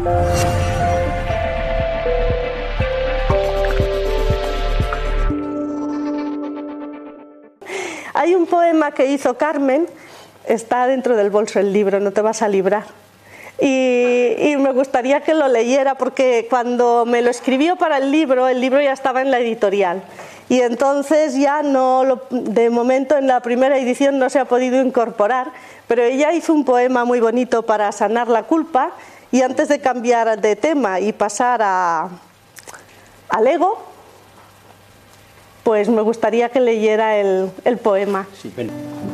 Hay un poema que hizo Carmen, está dentro del bolso del libro, no te vas a librar. Y me gustaría que lo leyera porque cuando me lo escribió para el libro ya estaba en la editorial. Y entonces ya no, de momento en la primera edición no se ha podido incorporar, pero ella hizo un poema muy bonito para sanar la culpa. Y antes de cambiar de tema y pasar al ego, pues me gustaría que leyera el poema. Sí, ven.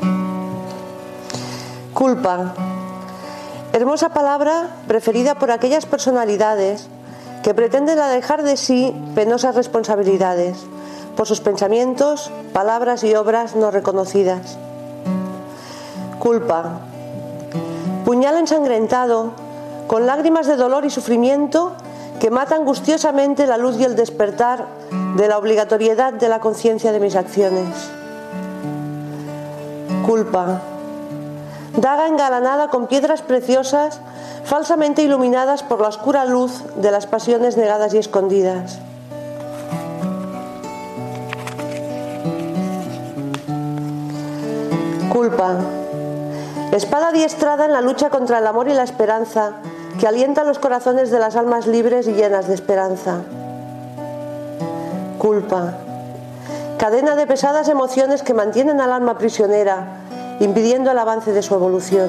Culpa. Hermosa palabra preferida por aquellas personalidades que pretenden alejar de sí penosas responsabilidades por sus pensamientos, palabras y obras no reconocidas. Culpa. Puñal ensangrentado, con lágrimas de dolor y sufrimiento que mata angustiosamente la luz y el despertar de la obligatoriedad de la conciencia de mis acciones. Culpa. Daga engalanada con piedras preciosas, falsamente iluminadas por la oscura luz de las pasiones negadas y escondidas. Culpa. Espada adiestrada en la lucha contra el amor y la esperanza, que alienta los corazones de las almas libres y llenas de esperanza. Culpa. Cadena de pesadas emociones que mantienen al alma prisionera, impidiendo el avance de su evolución.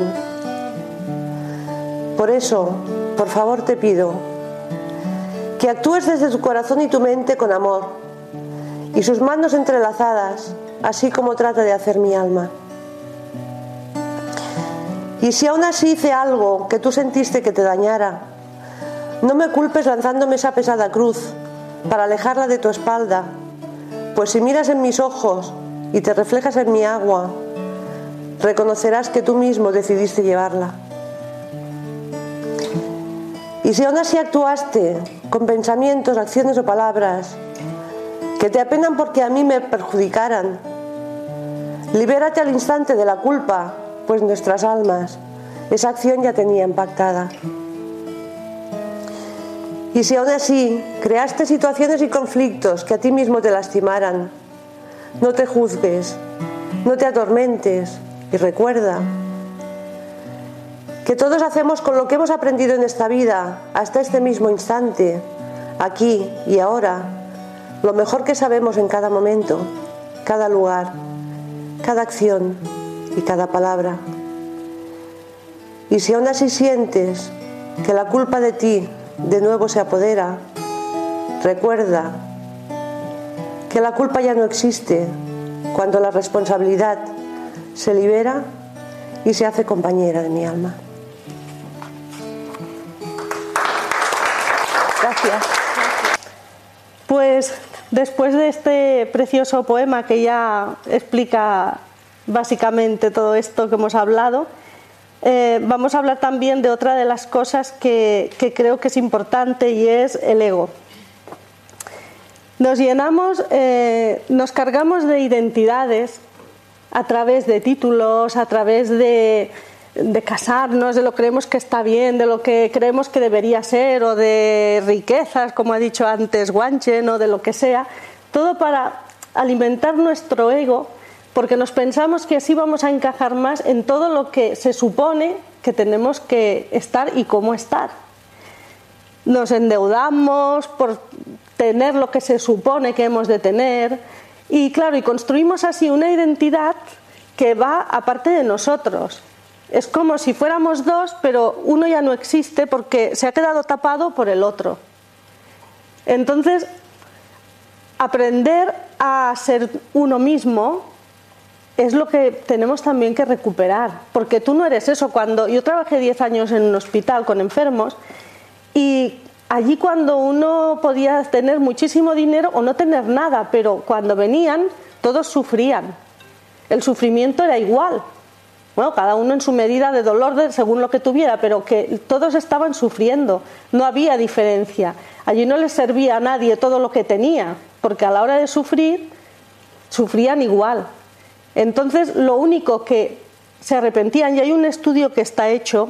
Por eso, por favor te pido que actúes desde tu corazón y tu mente con amor y sus manos entrelazadas, así como trata de hacer mi alma. Y si aún así hice algo que tú sentiste que te dañara, no me culpes lanzándome esa pesada cruz para alejarla de tu espalda, pues si miras en mis ojos y te reflejas en mi agua, reconocerás que tú mismo decidiste llevarla. Y si aún así actuaste con pensamientos, acciones o palabras que te apenan porque a mí me perjudicaran, libérate al instante de la culpa, pues nuestras almas esa acción ya tenían pactada. Y si aún así creaste situaciones y conflictos que a ti mismo te lastimaran, no te juzgues, no te atormentes y recuerda que todos hacemos con lo que hemos aprendido en esta vida hasta este mismo instante, aquí y ahora, lo mejor que sabemos en cada momento, cada lugar, cada acción y cada palabra. Y si aún así sientes que la culpa de ti de nuevo se apodera, recuerda que la culpa ya no existe cuando la responsabilidad se libera y se hace compañera de mi alma. Gracias. Pues después de este precioso poema que ya explica básicamente todo esto que hemos hablado, vamos a hablar también de otra de las cosas que creo que es importante, y es el ego. Nos llenamos, nos cargamos de identidades a través de títulos, a través de casarnos, de lo que creemos que está bien, de lo que creemos que debería ser, o de riquezas, como ha dicho antes Guanchen, o de lo que sea, todo para alimentar nuestro ego, porque nos pensamos que así vamos a encajar más en todo lo que se supone que tenemos que estar y cómo estar. Nos endeudamos por tener lo que se supone que hemos de tener, y claro, y construimos así una identidad que va aparte de nosotros. Es como si fuéramos dos, pero uno ya no existe porque se ha quedado tapado por el otro. Entonces, aprender a ser uno mismo es lo que tenemos también que recuperar, porque tú no eres eso. Cuando yo trabajé 10 años en un hospital con enfermos, y allí cuando uno podía tener muchísimo dinero o no tener nada, pero cuando venían todos sufrían. El sufrimiento era igual. Bueno, cada uno en su medida de dolor según lo que tuviera, pero que todos estaban sufriendo, no había diferencia. Allí no les servía a nadie todo lo que tenía, porque a la hora de sufrir, sufrían igual. Entonces, lo único que se arrepentían, y hay un estudio que está hecho,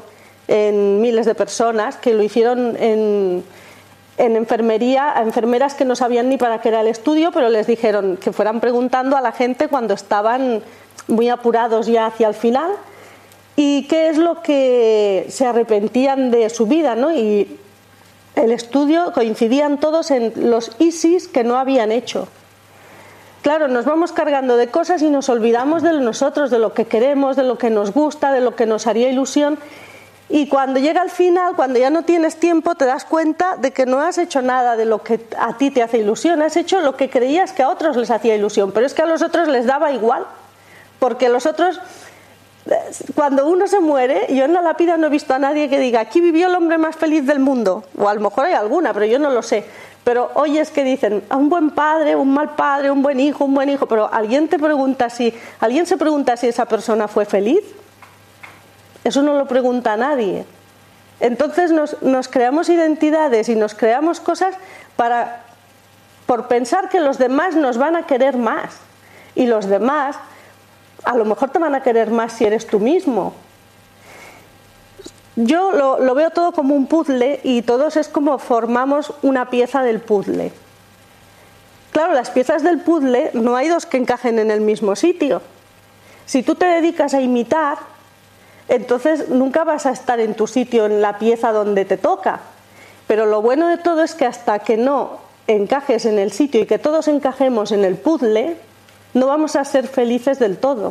en miles de personas, que lo hicieron en enfermería, a enfermeras que no sabían ni para qué era el estudio, pero les dijeron que fueran preguntando a la gente cuando estaban muy apurados ya hacia el final y qué es lo que se arrepentían de su vida, ¿no? Y el estudio coincidían todos en los ISIS que no habían hecho. Claro, nos vamos cargando de cosas y nos olvidamos de nosotros, de lo que queremos, de lo que nos gusta, de lo que nos haría ilusión. Y cuando llega al final, cuando ya no tienes tiempo, te das cuenta de que no has hecho nada de lo que a ti te hace ilusión. Has hecho lo que creías que a otros les hacía ilusión, pero es que a los otros les daba igual. Porque los otros, cuando uno se muere, yo en la lápida no he visto a nadie que diga, aquí vivió el hombre más feliz del mundo. O a lo mejor hay alguna, pero yo no lo sé. Pero oyes que dicen, a un buen padre, un mal padre, un buen hijo, pero alguien se pregunta si esa persona fue feliz. Eso no lo pregunta a nadie. Entonces nos creamos identidades y nos creamos cosas por pensar que los demás nos van a querer más. Y los demás a lo mejor te van a querer más si eres tú mismo. Yo lo veo todo como un puzzle y todos es como formamos una pieza del puzzle. Claro, las piezas del puzzle no hay dos que encajen en el mismo sitio. Si tú te dedicas a imitar, entonces nunca vas a estar en tu sitio, en la pieza donde te toca. Pero lo bueno de todo es que hasta que no encajes en el sitio y que todos encajemos en el puzzle, no vamos a ser felices del todo.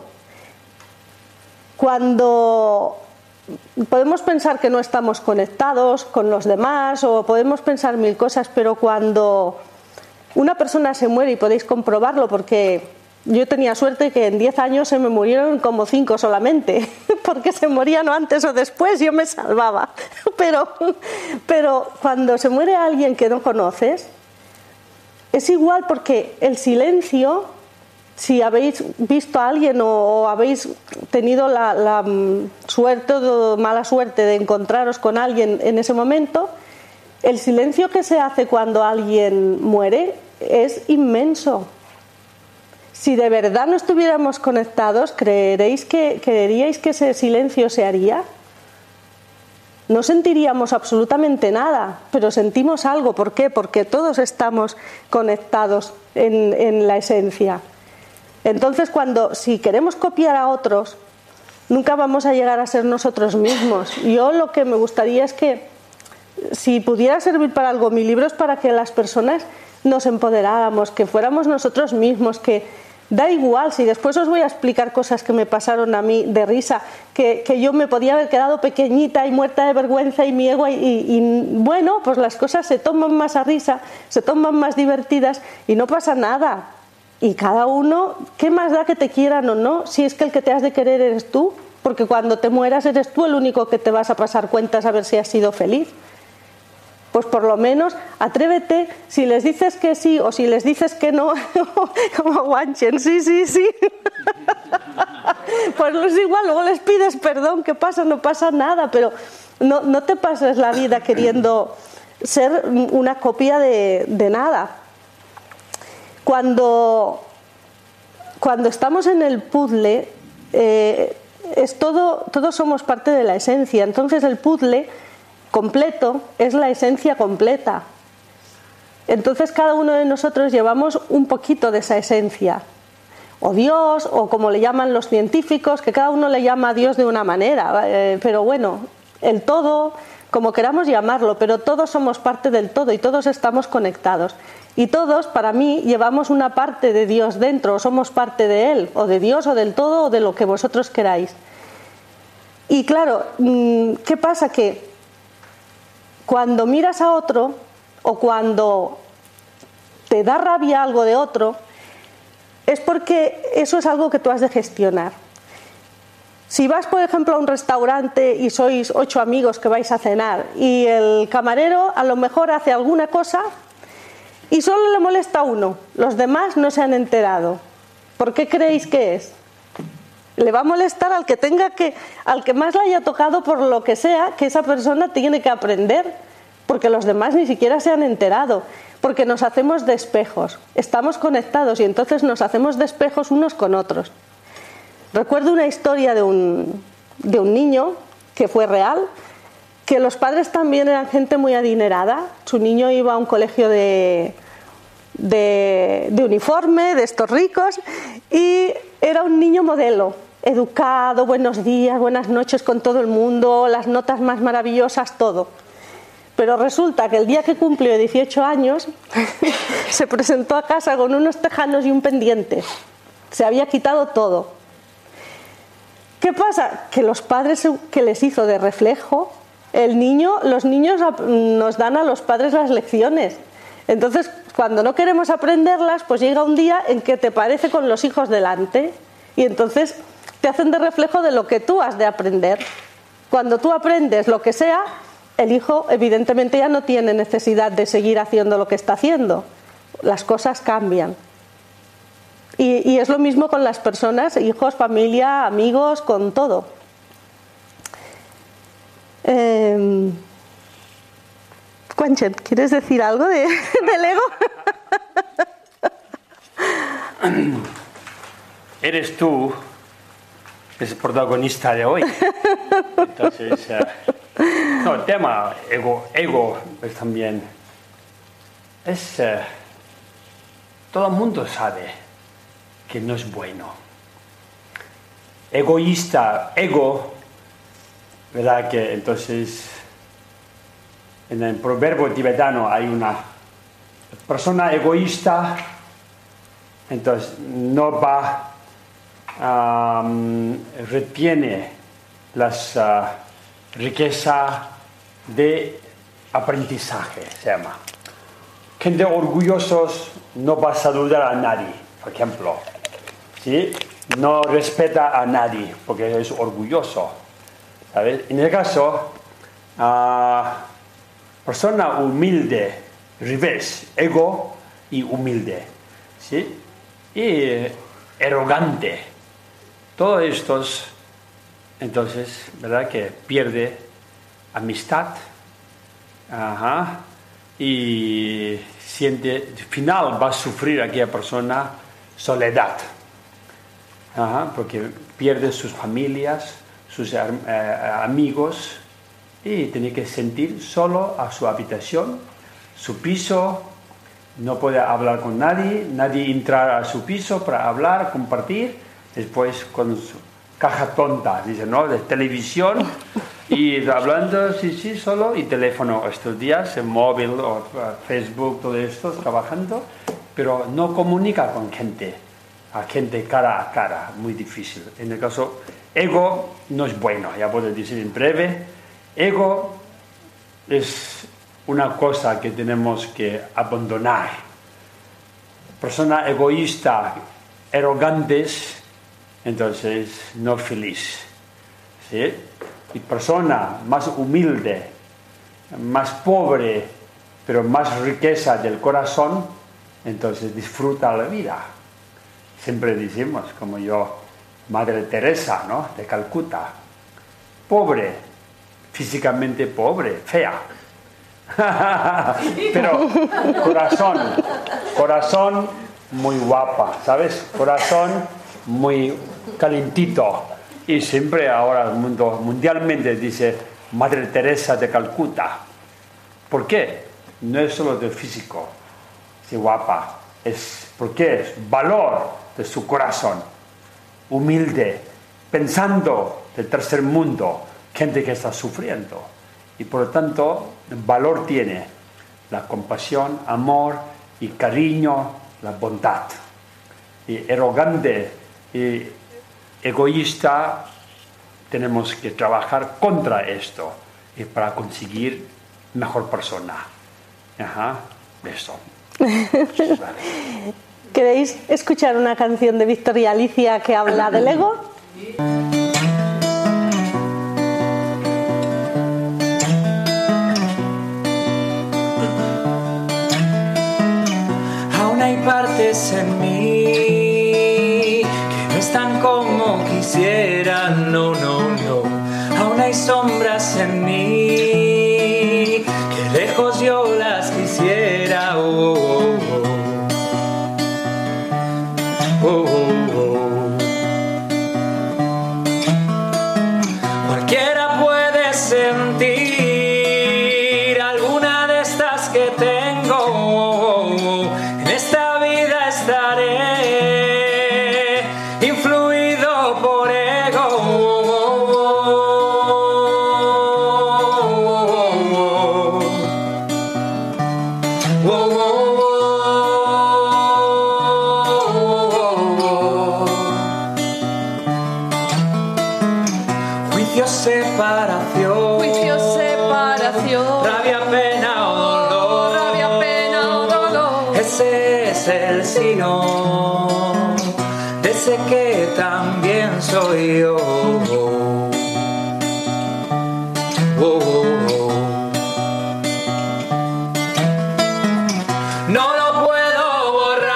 Cuando podemos pensar que no estamos conectados con los demás o podemos pensar mil cosas, pero cuando una persona se muere, y podéis comprobarlo porque yo tenía suerte que en 10 años se me murieron como 5 solamente, porque se morían o antes o después, yo me salvaba. Pero cuando se muere alguien que no conoces, es igual porque el silencio, si habéis visto a alguien o habéis tenido la suerte o mala suerte de encontraros con alguien en ese momento, el silencio que se hace cuando alguien muere es inmenso. Si de verdad no estuviéramos conectados, ¿creeríais que ese silencio se haría? No sentiríamos absolutamente nada, pero sentimos algo. ¿Por qué? Porque todos estamos conectados en la esencia. Entonces, si queremos copiar a otros, nunca vamos a llegar a ser nosotros mismos. Yo lo que me gustaría es que, si pudiera servir para algo, mi libro es para que las personas nos empoderáramos, que fuéramos nosotros mismos, que da igual, si después os voy a explicar cosas que me pasaron a mí de risa, que yo me podía haber quedado pequeñita y muerta de vergüenza y mi ego, y bueno, pues las cosas se toman más a risa, se toman más divertidas y no pasa nada. Y cada uno, ¿qué más da que te quieran o no? Si es que el que te has de querer eres tú, porque cuando te mueras eres tú el único que te vas a pasar cuentas a ver si has sido feliz. Pues por lo menos atrévete, si les dices que sí o si les dices que no, como Wanchen, sí, pues es igual, luego les pides perdón, ¿qué pasa? No pasa nada, pero no te pases la vida queriendo ser una copia de nada. Cuando estamos en el puzzle, todos somos parte de la esencia, entonces el puzzle completo es la esencia completa. Entonces cada uno de nosotros llevamos un poquito de esa esencia, o Dios, o como le llaman los científicos, que cada uno le llama a Dios de una manera, pero bueno, el todo, como queramos llamarlo, pero todos somos parte del todo y todos estamos conectados. Y todos, para mí, llevamos una parte de Dios dentro, o somos parte de Él, o de Dios, o del todo, o de lo que vosotros queráis. Y claro, ¿qué pasa? Que cuando miras a otro, o cuando te da rabia algo de otro, es porque eso es algo que tú has de gestionar. Si vas, por ejemplo, a un restaurante y sois 8 amigos que vais a cenar, y el camarero a lo mejor hace alguna cosa y solo le molesta a uno, los demás no se han enterado. ¿Por qué creéis que es? Le va a molestar al que más le haya tocado, por lo que sea, que esa persona tiene que aprender, porque los demás ni siquiera se han enterado, porque nos hacemos de espejos, estamos conectados y entonces nos hacemos de espejos unos con otros. Recuerdo una historia de un niño que fue real, que los padres también eran gente muy adinerada. Su niño iba a un colegio de uniforme, de estos ricos, y era un niño modelo, educado, buenos días, buenas noches con todo el mundo, las notas más maravillosas, todo. Pero resulta que el día que cumplió 18 años se presentó a casa con unos tejanos y un pendiente. Se había quitado todo. ¿Qué pasa? Que los padres que les hizo de reflejo, los niños nos dan a los padres las lecciones. Entonces, cuando no queremos aprenderlas, pues llega un día en que te parece con los hijos delante y entonces te hacen de reflejo de lo que tú has de aprender. Cuando tú aprendes lo que sea, el hijo evidentemente ya no tiene necesidad de seguir haciendo lo que está haciendo. Las cosas cambian. Y es lo mismo con las personas, hijos, familia, amigos, con todo. Juanchen, ¿quieres decir algo del ego? Eres tú el protagonista de hoy. Entonces, no, el tema ego pues también es... todo el mundo sabe que no es bueno. Egoísta, ego, ¿verdad? Que entonces en el proverbio tibetano hay una persona egoísta, entonces no va, retiene las riqueza de aprendizaje, se llama. Gente orgullosos no va a saludar a nadie, por ejemplo. ¿Sí? No respeta a nadie porque es orgulloso, ¿sabes? En el caso, persona humilde, revés, ego y humilde, ¿sí? Y arrogante. Todos estos, entonces, ¿verdad? Que pierde amistad, y siente, al final va a sufrir aquella persona soledad. Porque pierde sus familias, sus amigos y tiene que sentir solo a su habitación, su piso, no puede hablar con nadie, nadie entrar a su piso para hablar, compartir, después con su caja tonta, dice, ¿no? De televisión y hablando, sí, solo y teléfono estos días, en móvil o Facebook, todo esto, trabajando, pero no comunica con gente. A gente cara a cara, muy difícil. En el caso, ego no es bueno, ya puedo decir en breve. Ego es una cosa que tenemos que abandonar. Persona egoísta, arrogantes, entonces no feliz. ¿Sí? Y persona más humilde, más pobre, pero más riqueza del corazón, entonces disfruta la vida. Siempre decimos, como yo, Madre Teresa, ¿no? De Calcuta, pobre, físicamente pobre, fea, pero corazón muy guapa, ¿sabes? Corazón muy calentito. Y siempre ahora el mundo mundialmente dice Madre Teresa de Calcuta. ¿Por qué? No es solo del físico, es guapa, es porque es valor de su corazón, humilde, pensando del tercer mundo, gente que está sufriendo. Y por lo tanto, valor tiene la compasión, amor y cariño, la bondad. Y arrogante y egoísta, tenemos que trabajar contra esto y para conseguir mejor persona. Eso. ¿Queréis escuchar una canción de Víctor y Alicia que habla del ego? Aún hay partes en mí que no están como quisiera, no. Aún hay sombras en mí que lejos yo las quisiera, Cualquiera puede sentir separación. Juicio, separación. Rabia, pena o dolor. Rabia, pena o dolor. Ese es el signo de ese que también soy yo. Oh, oh, oh. No lo puedo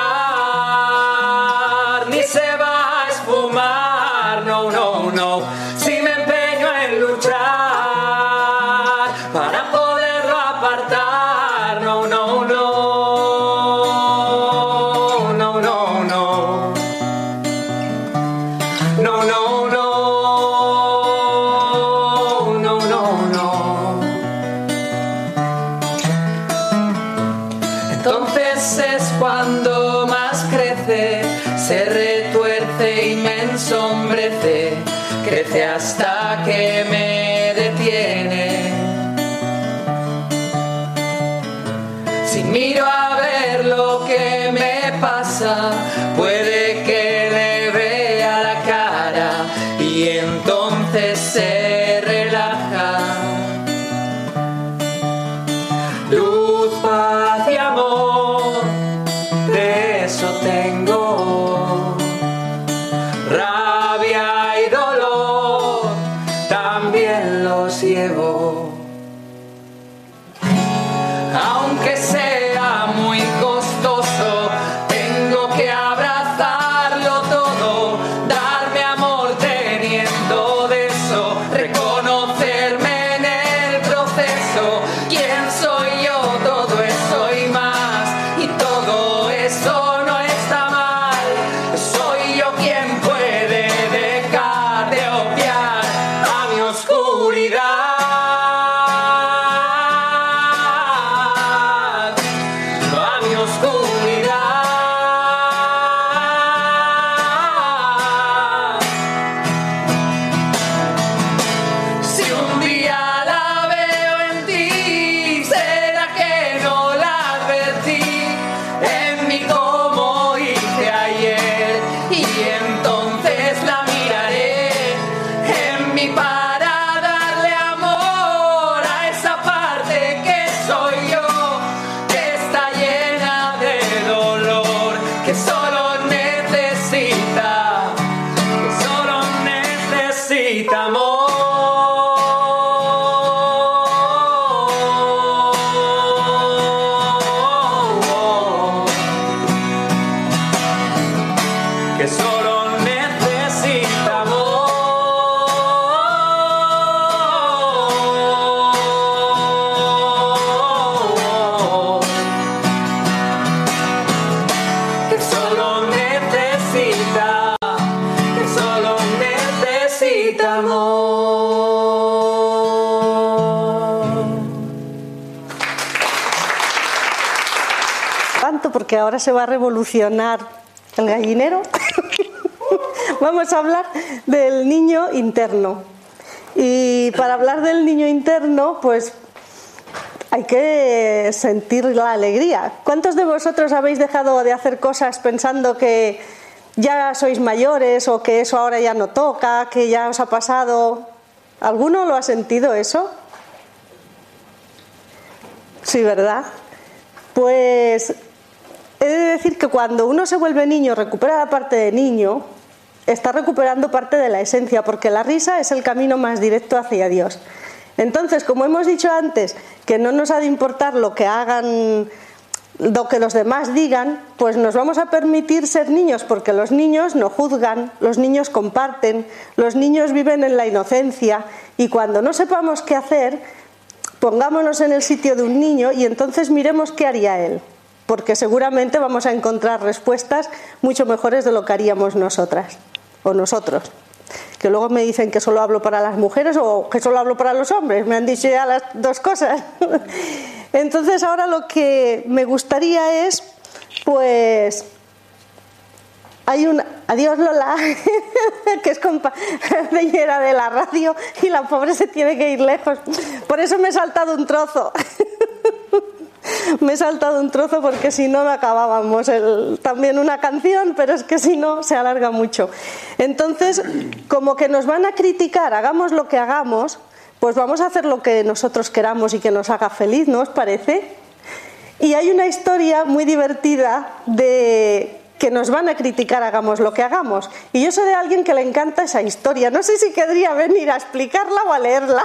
borrar, ni se va a esfumar, no, no, no. Si me empeño en luchar para poderlo apartar, no, no, no. No, no, no. No, no, no. No, no, no. Entonces es cuando más crece, se retuerce y me ensombrece, crece hasta que me detiene. Si miro a ver lo que me pasa, puede que le vea la cara y entonces se relaja. Luz, paz y amor, de eso tengo. Rabia y dolor, también los llevo. Aunque sea muy costoso, tengo que abrazarlo todo, darme amor teniendo de eso, reconocerme en el proceso. ¿Quién soy yo? Todo eso y más, y todo eso no está mal. Soy yo quien puede dejar de obviar a mi oscuridad. A mi oscuridad. Si un día la veo en ti, será que no la advertí en mí como hice ayer, y entonces la miraré en mí para darle amor a esa parte que soy yo, que está llena de dolor, que solo necesita amor. Que solo necesita amor. Que solo necesita amor. Tanto porque ahora se va a revolucionar el gallinero. Vamos a hablar del niño interno. Y para hablar del niño interno, pues hay que sentir la alegría. ¿Cuántos de vosotros habéis dejado de hacer cosas pensando que ya sois mayores o que eso ahora ya no toca, que ya os ha pasado? ¿Alguno lo ha sentido eso? Sí, ¿verdad? Pues he de decir que cuando uno se vuelve niño, recupera la parte de niño, está recuperando parte de la esencia, porque la risa es el camino más directo hacia Dios. Entonces, como hemos dicho antes, que no nos ha de importar lo que hagan, lo que los demás digan, pues nos vamos a permitir ser niños, porque los niños no juzgan, los niños comparten, los niños viven en la inocencia, y cuando no sepamos qué hacer, pongámonos en el sitio de un niño y entonces miremos qué haría él, porque seguramente vamos a encontrar respuestas mucho mejores de lo que haríamos nosotras o nosotros. Que luego me dicen que solo hablo para las mujeres o que solo hablo para los hombres, me han dicho ya las dos cosas. Entonces ahora lo que me gustaría es, pues, hay una... Adiós Lola, que es compañera de la radio y la pobre se tiene que ir lejos. Por eso me he saltado un trozo. Me he saltado un trozo porque si no acabábamos también una canción, pero es que si no se alarga mucho. Entonces, como que nos van a criticar, hagamos lo que hagamos, pues vamos a hacer lo que nosotros queramos y que nos haga feliz, ¿no os parece? Y hay una historia muy divertida de que nos van a criticar hagamos lo que hagamos. Y yo soy de alguien que le encanta esa historia. No sé si querría venir a explicarla o a leerla.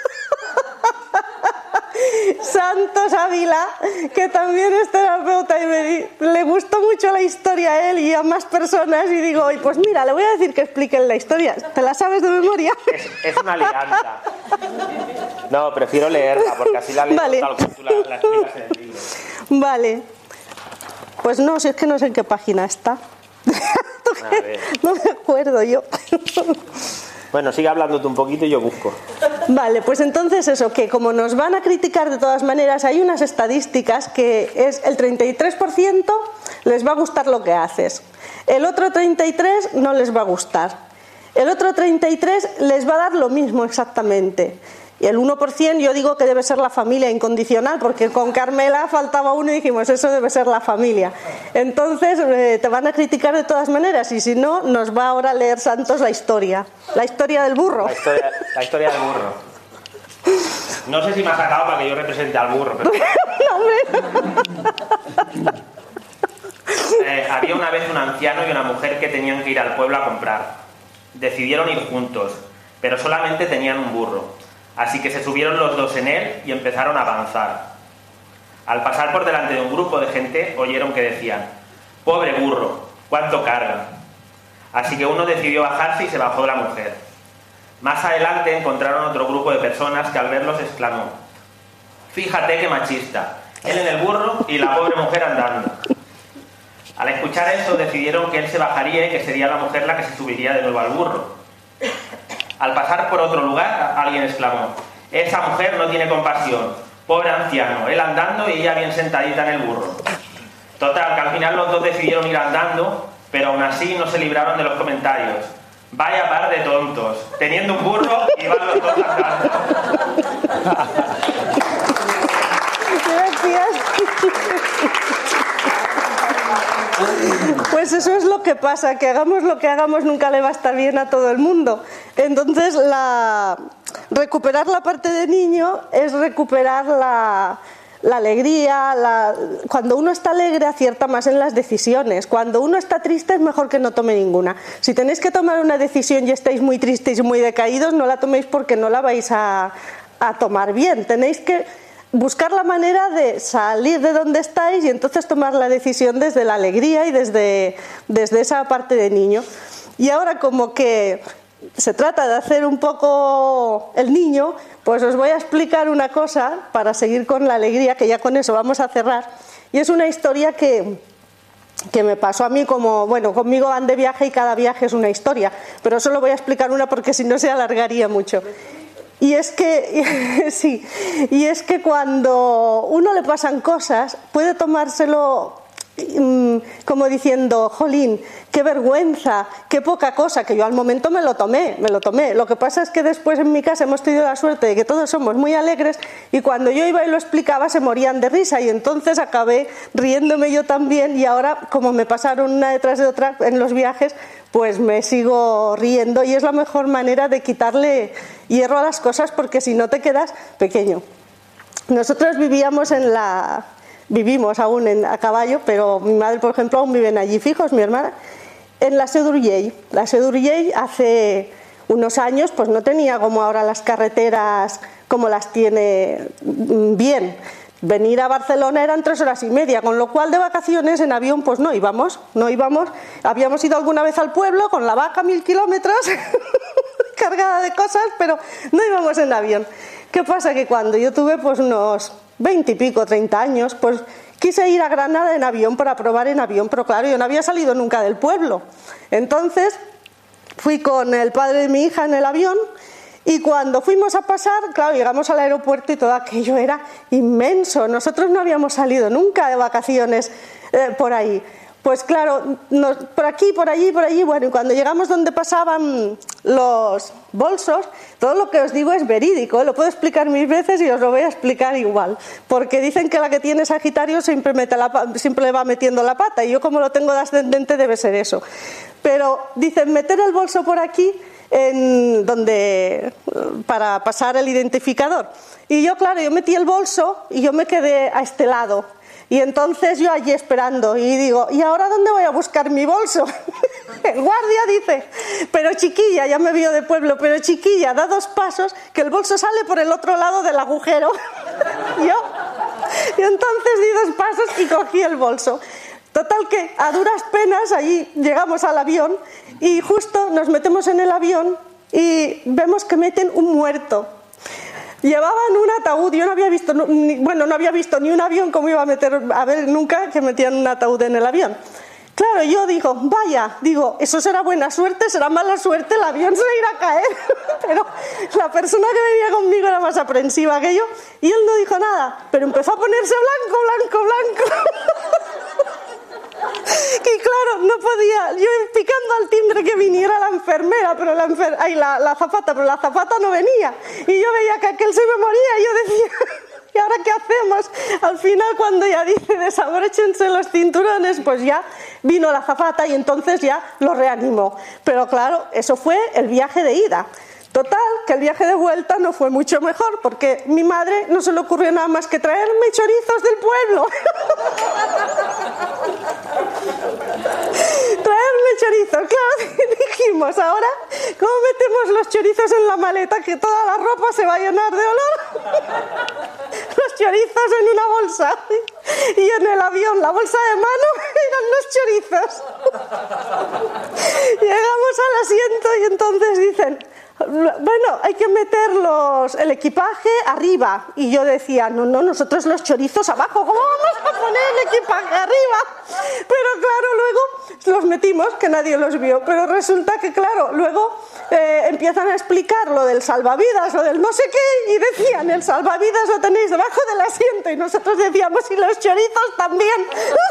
Santos Ávila, que también es terapeuta, y le gustó mucho la historia a él y a más personas, y digo, pues mira, le voy a decir que expliquen la historia. ¿Te la sabes de memoria? Es una alianza. No, prefiero leerla, porque así la leo Vale. tal como tú la explicas en el libro. Vale. Pues no, si es que no sé en qué página está. A ver. No me acuerdo yo. Bueno, sigue hablándote un poquito y yo busco. Vale, pues entonces eso, que como nos van a criticar de todas maneras, hay unas estadísticas que es el 33% les va a gustar lo que haces, el otro 33% no les va a gustar, el otro 33% les va a dar lo mismo exactamente. Y el 1% yo digo que debe ser la familia incondicional, porque con Carmela faltaba uno y dijimos, eso debe ser la familia. Entonces te van a criticar de todas maneras, y si no, nos va ahora a leer Santos la historia del burro. La historia del burro. No sé si me ha sacado para que yo represente al burro, pero... Había una vez un anciano y una mujer que tenían que ir al pueblo a comprar. Decidieron ir juntos, pero solamente tenían un burro. Así que se subieron los dos en él y empezaron a avanzar. Al pasar por delante de un grupo de gente, oyeron que decían: «Pobre burro, ¿cuánto carga?». Así que uno decidió bajarse y se bajó la mujer. Más adelante encontraron otro grupo de personas que al verlos exclamó: «Fíjate qué machista, él en el burro y la pobre mujer andando». Al escuchar eso decidieron que él se bajaría y que sería la mujer la que se subiría de nuevo al burro. Al pasar por otro lugar, alguien exclamó: «Esa mujer no tiene compasión, pobre anciano, él andando y ella bien sentadita en el burro». Total, que al final los dos decidieron ir andando, pero aún así no se libraron de los comentarios: «Vaya par de tontos, teniendo un burro y van los dos andando». Gracias. Pues eso es lo que pasa, que hagamos lo que hagamos nunca le va a estar bien a todo el mundo. Entonces recuperar la parte de niño es recuperar la alegría. Cuando uno está alegre acierta más en las decisiones. Cuando uno está triste es mejor que no tome ninguna. Si tenéis que tomar una decisión y estáis muy tristes y muy decaídos, no la toméis porque no la vais a tomar bien. Tenéis que buscar la manera de salir de donde estáis y entonces tomar la decisión desde la alegría y desde esa parte de niño. Y ahora, como que se trata de hacer un poco el niño, pues os voy a explicar una cosa para seguir con la alegría, que ya con eso vamos a cerrar. Y es una historia que me pasó a mí, como, bueno, conmigo van de viaje y cada viaje es una historia, pero solo voy a explicar una porque si no se alargaría mucho. Y es que, sí, y es que cuando uno le pasan cosas, puede tomárselo como diciendo: jolín, qué vergüenza, qué poca cosa, que yo al momento me lo tomé. Lo que pasa es que después en mi casa hemos tenido la suerte de que todos somos muy alegres, y cuando yo iba y lo explicaba se morían de risa, y entonces acabé riéndome yo también, y ahora, como me pasaron una detrás de otra en los viajes, pues me sigo riendo, y es la mejor manera de quitarle hierro a las cosas, porque si no te quedas pequeño. Nosotros vivimos aún a caballo, pero mi madre, por ejemplo, aún viven allí fijos, mi hermana, en la Seu d'Urgell. La Seu d'Urgell hace unos años pues no tenía como ahora las carreteras como las tiene bien. Venir a Barcelona eran 3 horas y media, con lo cual de vacaciones en avión pues no íbamos. Habíamos ido alguna vez al pueblo con la vaca 1000 kilómetros cargada de cosas, pero no íbamos en avión. ¿Qué pasa? Que cuando yo tuve pues unos 20 y pico, 30 años, pues quise ir a Granada en avión para probar en avión, pero claro, yo no había salido nunca del pueblo. Entonces fui con el padre de mi hija en el avión, y cuando fuimos a pasar, claro, llegamos al aeropuerto y todo aquello era inmenso. Nosotros no habíamos salido nunca de vacaciones por ahí. pues claro, por aquí, por allí, bueno, y cuando llegamos donde pasaban los bolsos, todo lo que os digo es verídico, lo puedo explicar 1000 veces y os lo voy a explicar igual, porque dicen que la que tiene Sagitario siempre le va metiendo la pata, y yo como lo tengo de ascendente debe ser eso. Pero dicen meter el bolso por aquí para pasar el identificador. Y yo, claro, yo metí el bolso y yo me quedé a este lado. Y entonces yo allí esperando y digo, ¿y ahora dónde voy a buscar mi bolso? El guardia dice, pero chiquilla, ya me vio de pueblo, pero chiquilla, da 2 pasos que el bolso sale por el otro lado del agujero. Y entonces di 2 pasos y cogí el bolso. Total que a duras penas allí llegamos al avión y justo nos metemos en el avión y vemos que meten un muerto. Llevaban un ataúd, yo no había visto ni un avión como iba a ver nunca que metían un ataúd en el avión. Claro, yo digo, eso será buena suerte, será mala suerte, el avión se irá a caer. Pero la persona que venía conmigo era más aprensiva que yo y él no dijo nada, pero empezó a ponerse blanco. Y claro, no podía, yo picando al timbre que viniera la enfermera, pero la azafata, pero la azafata no venía. Y yo veía que aquel se me moría y yo decía, ¿y ahora qué hacemos? Al final, cuando ya dice desabróchense los cinturones, pues ya vino la azafata y entonces ya lo reanimó. Pero claro, eso fue el viaje de ida. Total, que el viaje de vuelta no fue mucho mejor, porque mi madre no se le ocurrió nada más que traerme chorizos del pueblo. Traerme chorizos, claro, dijimos, ahora, ¿cómo metemos los chorizos en la maleta? Que toda la ropa se va a llenar de olor. Los chorizos en una bolsa. Y en el avión, la bolsa de mano, eran los chorizos. Llegamos al asiento y entonces dicen, bueno, hay que meter el equipaje arriba. Y yo decía, no, nosotros los chorizos abajo, ¿cómo vamos a poner el equipaje arriba? Pero claro, luego los metimos, que nadie los vio, pero resulta que claro, luego empiezan a explicar lo del salvavidas, lo del no sé qué, y decían, el salvavidas lo tenéis debajo del asiento, y nosotros decíamos, y los chorizos también.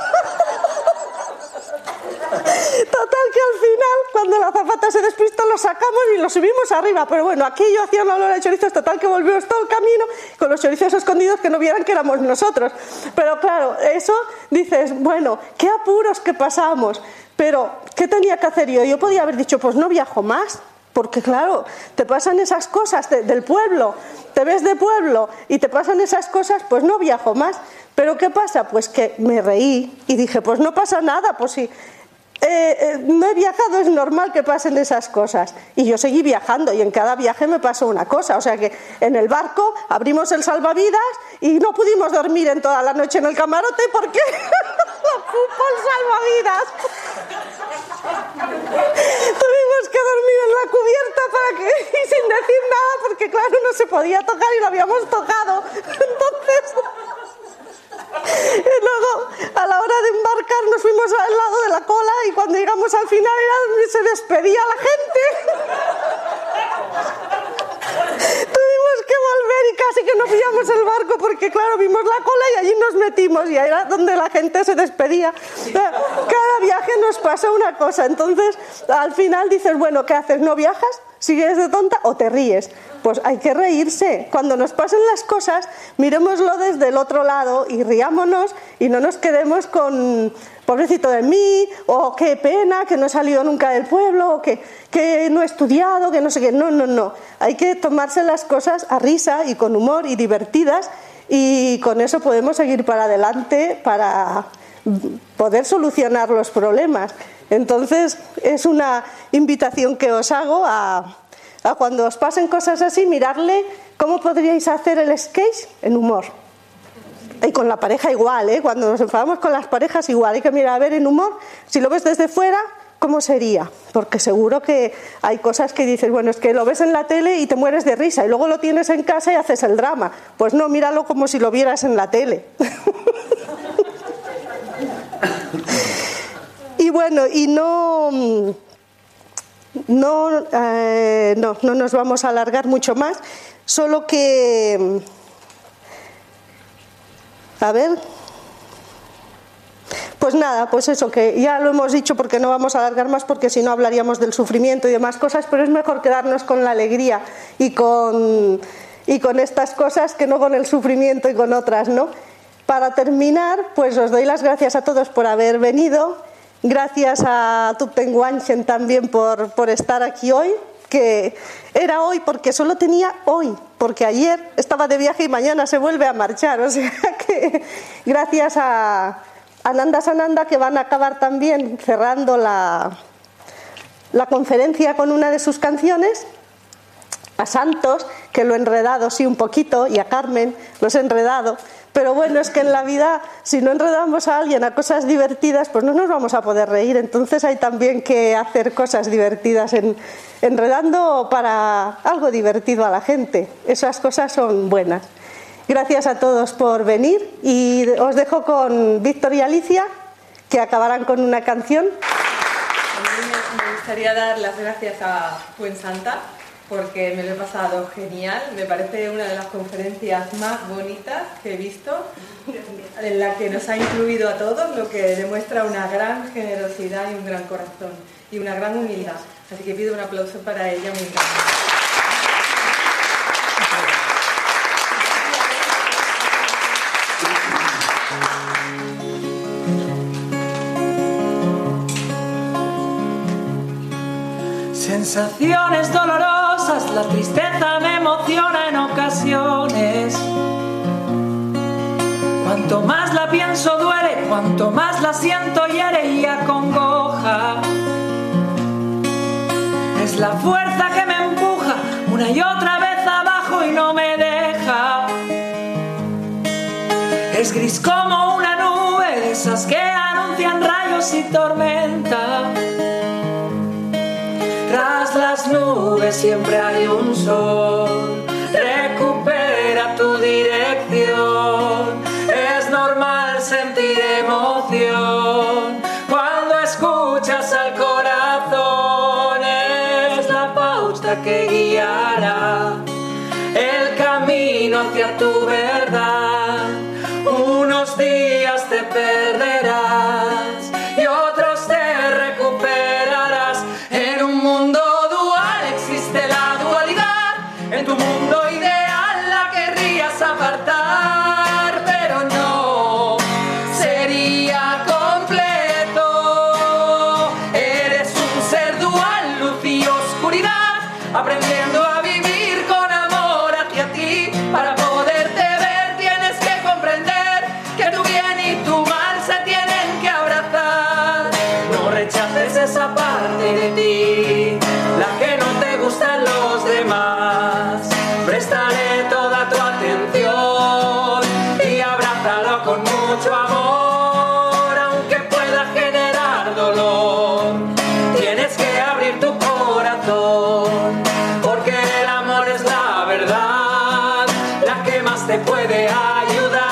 Total que al final, cuando la azafata se despistó, lo sacamos y lo subimos arriba, pero bueno, aquello hacía un olor a chorizos, total que volvimos todo el camino con los chorizos escondidos, que no vieran que éramos nosotros. Pero claro, eso dices, bueno, qué apuros que pasamos, pero ¿qué tenía que hacer yo? Yo podía haber dicho, pues no viajo más, porque claro, te pasan esas cosas del pueblo, te ves de pueblo y te pasan esas cosas, pues no viajo más. Pero ¿qué pasa? Pues que me reí y dije, pues no pasa nada, pues sí. No he viajado, es normal que pasen esas cosas. Y yo seguí viajando y en cada viaje me pasó una cosa. O sea que en el barco abrimos el salvavidas y no pudimos dormir en toda la noche en el camarote porque ocupó el salvavidas. Tuvimos que dormir en la cubierta y sin decir nada porque claro, no se podía tocar y lo habíamos tocado. Entonces... Y luego, a la hora de embarcar, nos fuimos al lado de la cola y cuando llegamos al final era donde se despedía la gente. Tuvimos que volver y casi que no pillamos el barco porque, claro, vimos la cola y allí nos metimos y ahí era donde la gente se despedía. Cada viaje nos pasa una cosa. Entonces, al final dices, bueno, ¿qué haces? ¿No viajas? ¿Sigues de tonta o te ríes? Pues hay que reírse. Cuando nos pasen las cosas, miremoslo desde el otro lado y riámonos y no nos quedemos con pobrecito de mí, o qué pena que no he salido nunca del pueblo, o que no he estudiado, que no sé qué. No. Hay que tomarse las cosas a risa y con humor y divertidas y con eso podemos seguir para adelante para poder solucionar los problemas. Entonces es una invitación que os hago a cuando os pasen cosas así, mirarle cómo podríais hacer el sketch en humor. Y con la pareja igual, cuando nos enfadamos con las parejas igual, hay que mirar a ver en humor, si lo ves desde fuera, ¿cómo sería? Porque seguro que hay cosas que dices, bueno, es que lo ves en la tele y te mueres de risa y luego lo tienes en casa y haces el drama. Pues no, míralo como si lo vieras en la tele. Y bueno, y no nos vamos a alargar mucho más, solo que, a ver, pues pues nada, pues eso, que ya lo hemos dicho porque no vamos a alargar más, porque si no hablaríamos del sufrimiento y demás cosas, pero es mejor quedarnos con la alegría y con estas cosas que no con el sufrimiento y con otras, ¿no? Para terminar, pues os doy las gracias a todos por haber venido, gracias a Tupten Guanchen también por estar aquí hoy, que era hoy porque solo tenía hoy, porque ayer estaba de viaje y mañana se vuelve a marchar, o sea que gracias a Nanda Sananda, que van a acabar también cerrando la conferencia con una de sus canciones, a Santos, que lo he enredado sí un poquito, y a Carmen los he enredado, pero bueno, es que en la vida si no enredamos a alguien a cosas divertidas, pues no nos vamos a poder reír, entonces hay también que hacer cosas divertidas, enredando para algo divertido a la gente, esas cosas son buenas. Gracias a todos por venir y os dejo con Víctor y Alicia, que acabarán con una canción. A mí me gustaría dar las gracias a Fuensanta, porque me lo he pasado genial, me parece una de las conferencias más bonitas que he visto, en la que nos ha incluido a todos, lo que demuestra una gran generosidad y un gran corazón y una gran humildad. Así que pido un aplauso para ella muy grande. Sensaciones dolorosas, la tristeza me emociona en ocasiones. Cuanto más la pienso duele, cuanto más la siento hiere y acongoja. Es la fuerza que me empuja una y otra vez abajo y no me deja. Es gris como una nube de esas que anuncian rayos y tormenta. Tras las nubes siempre hay un sol, recupera tu dirección. Es normal sentir emoción cuando escuchas al corazón. Es la pauta que guiará el camino hacia tu verdad. Unos días te perderás y otros te recuperarás. En un mundo dual existe la dualidad. En tu mundo ideal la querrías apartar, pero no sería completo. Eres un ser dual, luz y oscuridad, aprendiendo a vivir con amor hacia ti. Para poderte ver tienes que comprender que tu bien y tu mal se tienen que abrazar. No rechaces esa parte de ti, la que no te gustan los demás. Préstale toda tu atención y abrázalo con mucho amor, aunque pueda generar dolor. Tienes que abrir tu corazón, porque el amor es la verdad, la que más te puede ayudar.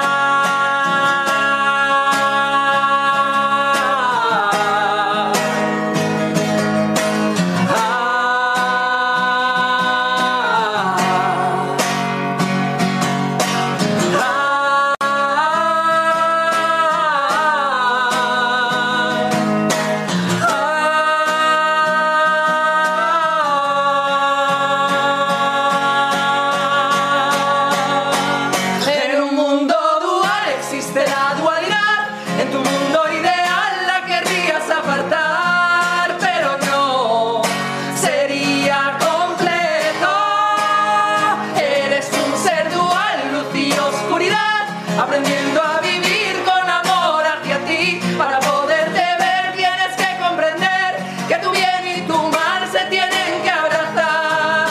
En un mundo dual existe la dualidad. En tu mundo ideal la querrías apartar, pero no sería completo. Eres un ser dual, luz y oscuridad, aprendiendo a vivir con amor hacia ti. Para poderte ver tienes que comprender que tu bien y tu mal se tienen que abrazar.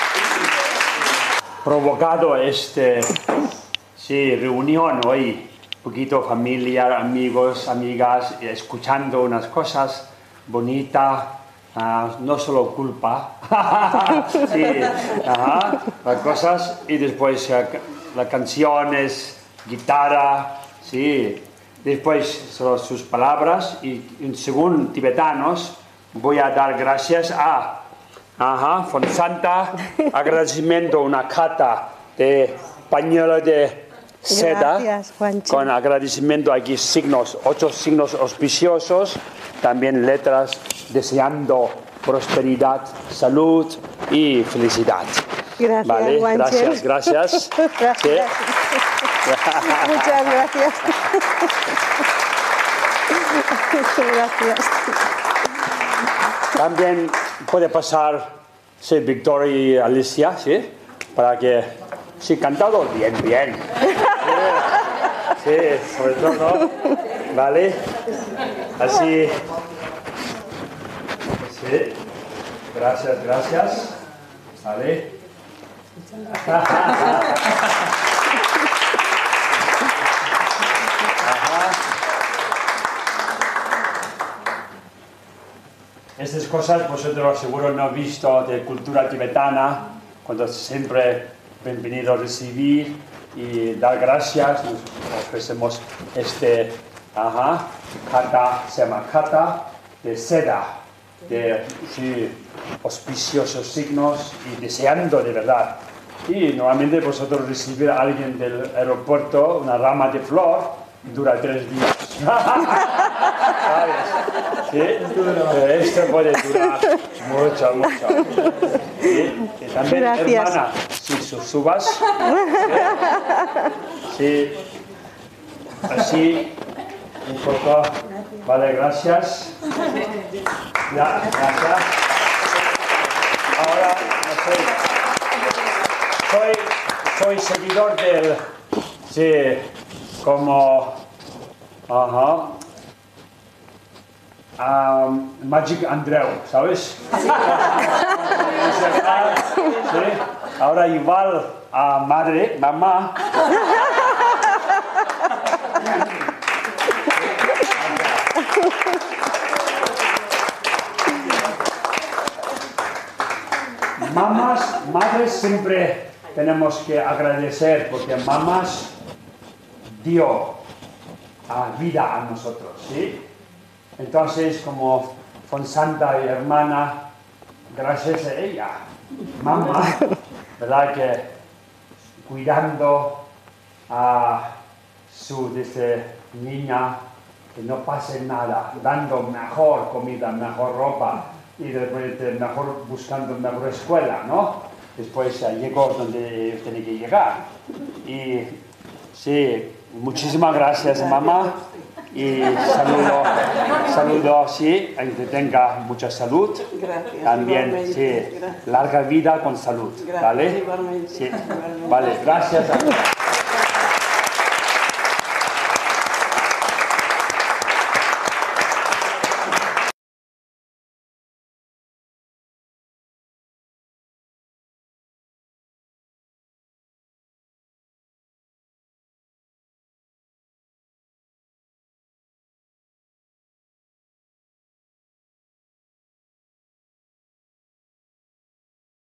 Provocado reunión hoy poquito familia, amigos, amigas, escuchando unas cosas bonitas, no solo culpa, sí, las cosas, y después las canciones, guitarra, sí, después son sus palabras, y según tibetanos voy a dar gracias a Fonsanta, agradecimiento, una carta de pañuelo de seda. Gracias, Juancho. Con agradecimiento aquí signos, 8 signos auspiciosos, también letras deseando prosperidad, salud y felicidad. Gracias, ¿Vale? Juancho. Gracias. Gracias. Sí. Muchas gracias. Gracias. También puede pasar, sí, Victoria y Alicia, ¿sí? Para que, sí, cantado bien. Sí, sobre todo, ¿vale? Así, sí, gracias, ¿vale? Estas cosas vosotros seguro no habéis visto de cultura tibetana, cuando siempre bienvenido a recibir y dar gracias. Nos ofrecemos kata, se llama kata de seda, de auspiciosos signos y deseando de verdad. Y normalmente vosotros recibir a alguien del aeropuerto una rama de flor dura 3 días. ¿Sabes? ¿Sí? Esto puede durar mucho. ¿Sí? Y también, gracias. Hermana, si subas. Sí. Así, un poco. Vale, gracias. Ya, gracias. Ahora, no sé. Soy seguidor del. Sí, como. Magic Andreu, ¿sabes? Sí. Ahora igual a mamá. Madres siempre tenemos que agradecer porque mamás dio vida a nosotros, ¿sí? Entonces, como Fonsanta y hermana, gracias a ella, mamá, ¿verdad? Que cuidando a su niña, que no pase nada, dando mejor comida, mejor ropa y después mejor buscando mejor escuela, ¿no? Después llegó donde tiene que llegar. Y sí, muchísimas gracias, mamá. Y saludo, sí, que tenga mucha salud. Gracias. También, sí, gracias. larga vida con salud, Gracias, ¿vale? igualmente. Sí, vale, gracias.